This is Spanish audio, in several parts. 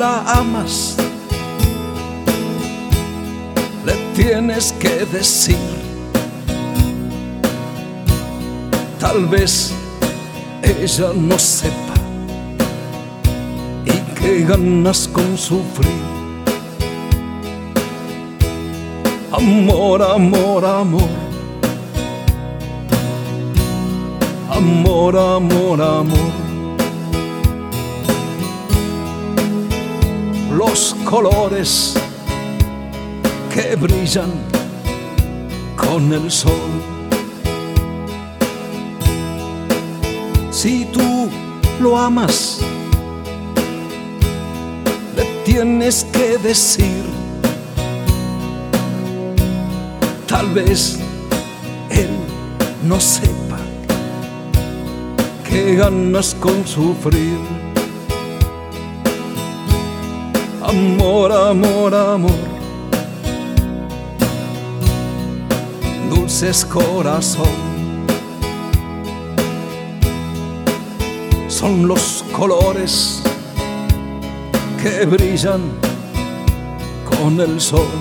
la amas, le tienes que decir. Tal vez ella no sepa y que ganas con sufrir. Amor, amor, amor. Amor, amor, amor. Los colores que brillan con el sol. Si tú lo amas, le tienes que decir. Tal vez él no sepa que ganas con sufrir. Amor, amor, amor. Dulces corazón. Son los colores que brillan con el sol.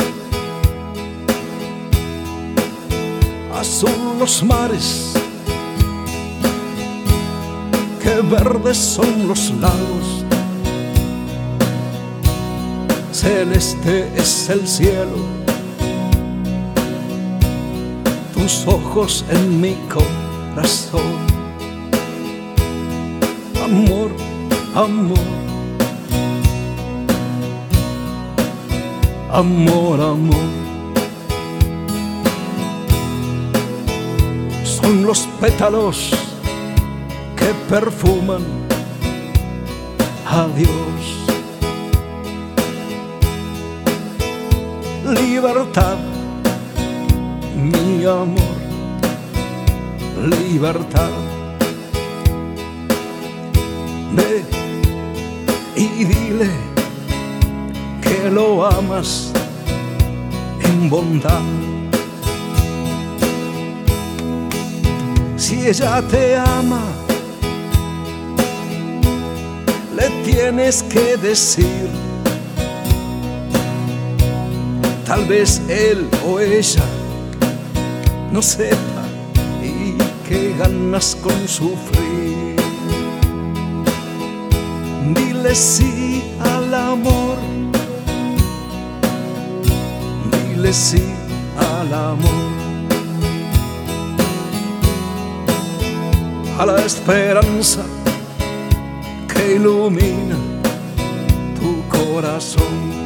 Azul los mares, que verdes son los lagos. Celeste es el cielo, tus ojos en mi corazón. Amor, amor. Amor, amor. Son los pétalos que perfuman a Dios. Libertad, mi amor, libertad. Ve y dile que lo amas en bondad. Si ella te ama, le tienes que decir. Tal vez él o ella no sepa y que ganas con sufrir. Dile sí al amor, dile sí al amor, a la esperanza que ilumina tu corazón.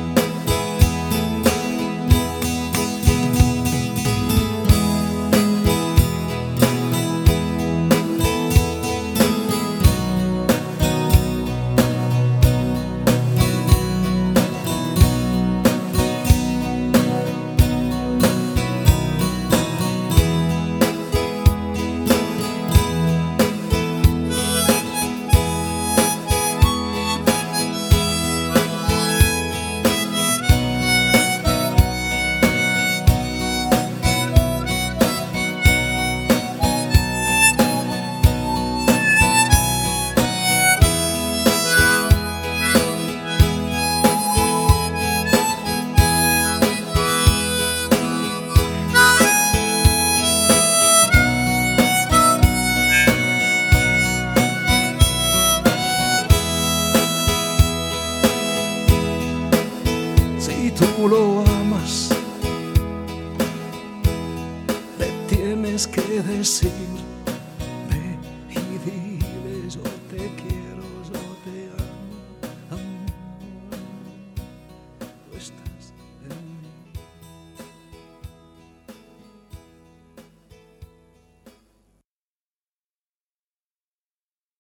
Si tú lo amas, le tienes que decir.